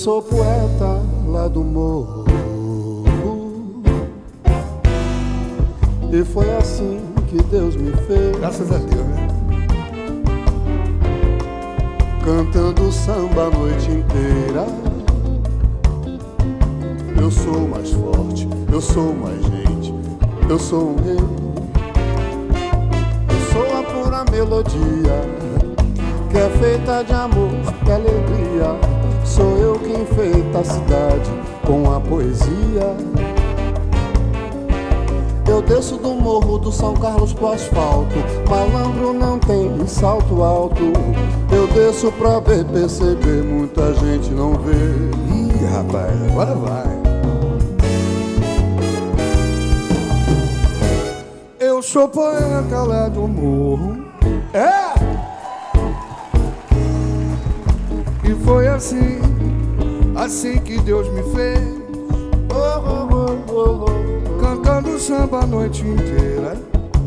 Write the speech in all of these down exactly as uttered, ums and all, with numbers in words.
sou poeta lá do morro, e foi assim que Deus me fez. Graças a Deus, né? Cantando samba a noite inteira. Eu sou mais forte, eu sou mais gente, eu sou um rei. Eu sou a pura melodia que é feita de amor e alegria. Sou eu quem enfeita a cidade com a poesia. Eu desço do morro do São Carlos pro asfalto. Malandro não tem salto alto. Eu desço pra ver, perceber, muita gente não vê. Ih, rapaz, agora vai. Eu sou poeta lá do morro. É! E foi assim, assim que Deus me fez. Oh, oh, oh, oh, oh. Cantando samba a noite inteira.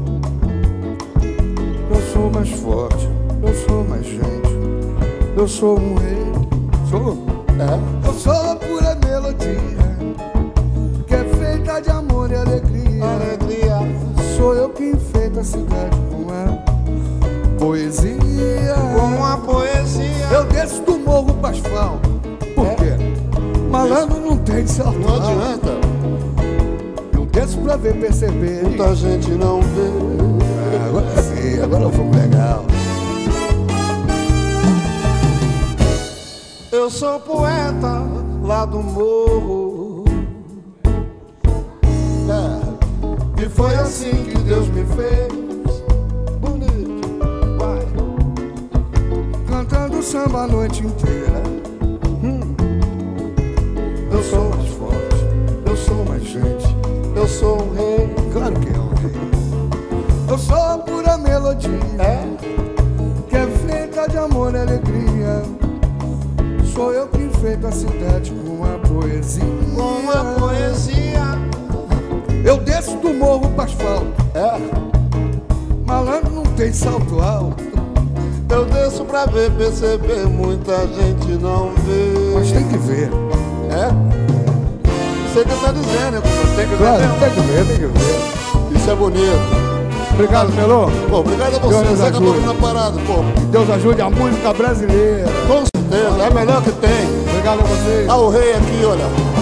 Eu sou mais forte, eu sou mais gente, eu sou um rei. Sou? É? Eu sou a pura melodia que é feita de amor e alegria. Alegria. Sou eu que enfeito a cidade com a poesia. Com a poesia. Eu desço do morro pro asfalto. Por É? quê? Malandro não tem salto. Não adianta. Eu desço pra ver, perceber. Muita gente não vê. Ah, agora sim, agora foi legal. Eu sou poeta lá do morro. É. E foi assim que Deus me fez. Bonito, vai. Cantando samba a noite inteira. Hum. Eu sou mais forte, eu sou mais gente, Eu sou um rei. claro que é um rei. Eu sou a pura melodia É? que é feita de amor e alegria. Sou eu que enfeito a cidade com a poesia. Com a poesia. Eu desço do morro pro asfalto. É? Malandro não tem salto alto. Eu desço pra ver, perceber, muita gente não vê. Mas tem que ver. É? Você que tá dizendo, né? Tem que ver Claro, mesmo. tem que ver, tem que ver. Isso é bonito. Obrigado, Melô. Pô, obrigado a você, Deus nos você acabou ajude. na parada, pô. Deus ajude a música brasileira. Com certeza, é a melhor que tem. Obrigado a vocês. Ah, o rei aqui, olha.